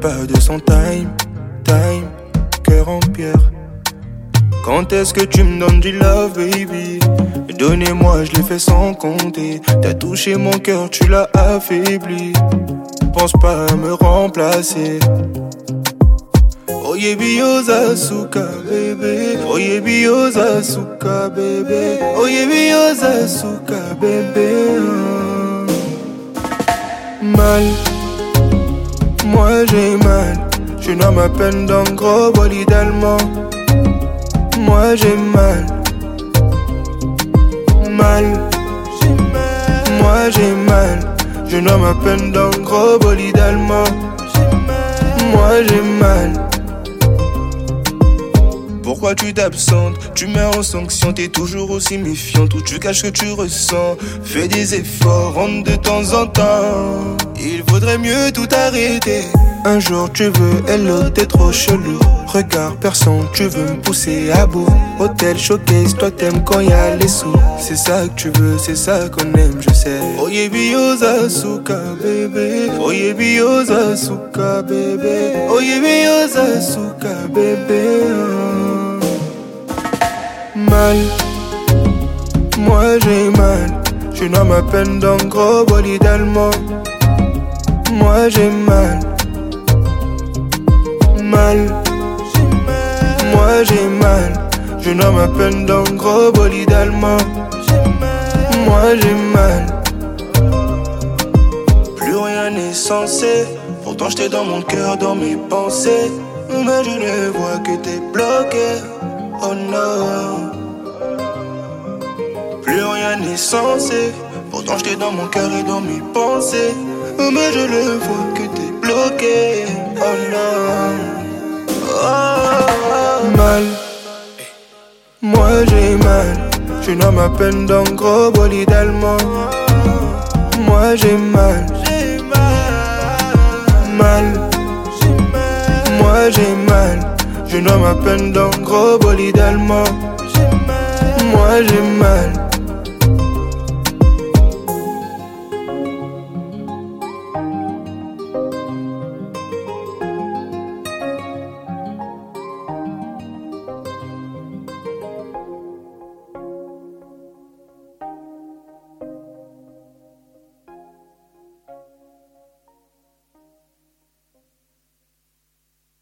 pas de son time, cœur en pierre. Quand est-ce que tu me donnes du love, baby? Donnez-moi, je l'ai fait sans compter. T'as touché mon cœur, tu l'as affaibli. Pense pas à me remplacer. Oye Sasuka, bébé. Oye Sasuka, bébé. Oye Sasuka, bébé. Mal, moi j'ai mal. Je suis dans ma peine d'un gros bolide allemand. Moi j'ai mal. Mal, moi j'ai mal. Je nomme ma peine d'un gros bolide allemand. Moi j'ai mal. Pourquoi tu t'absentes? Tu mets en sanction, t'es toujours aussi méfiante. Où tu caches ce que tu ressens. Fais des efforts, rentre de temps en temps. Il vaudrait mieux tout arrêter. Un jour tu veux, hello, t'es trop chelou. Regarde personne, tu veux me pousser à bout. Hôtel showcase, toi t'aimes quand y'a les sous. C'est ça que tu veux, c'est ça qu'on aime, je sais. Oye Sasuka, bébé. Oye Sasuka, bébé. Oye Sasuka, bébé. Mal, moi j'ai mal. Je nomme ma peine d'un gros bolide allemand. Moi j'ai mal. Mal, moi j'ai mal. Je nomme ma peine d'un gros bolide allemand. Moi j'ai mal. Plus rien n'est censé. Pourtant j'étais dans mon cœur, dans mes pensées. Mais je ne vois que t'es bloqué. Oh non. Plus rien n'est censé. Pourtant j'étais dans mon cœur et dans mes pensées. Mais je ne vois que t'es bloqué. Oh non. Oh. Mal, moi j'ai mal. Je nomme ma peine d'un gros bolide allemand. Moi j'ai mal. Mal, moi j'ai mal. Je nomme ma peine d'un gros bolide allemand. Moi j'ai mal.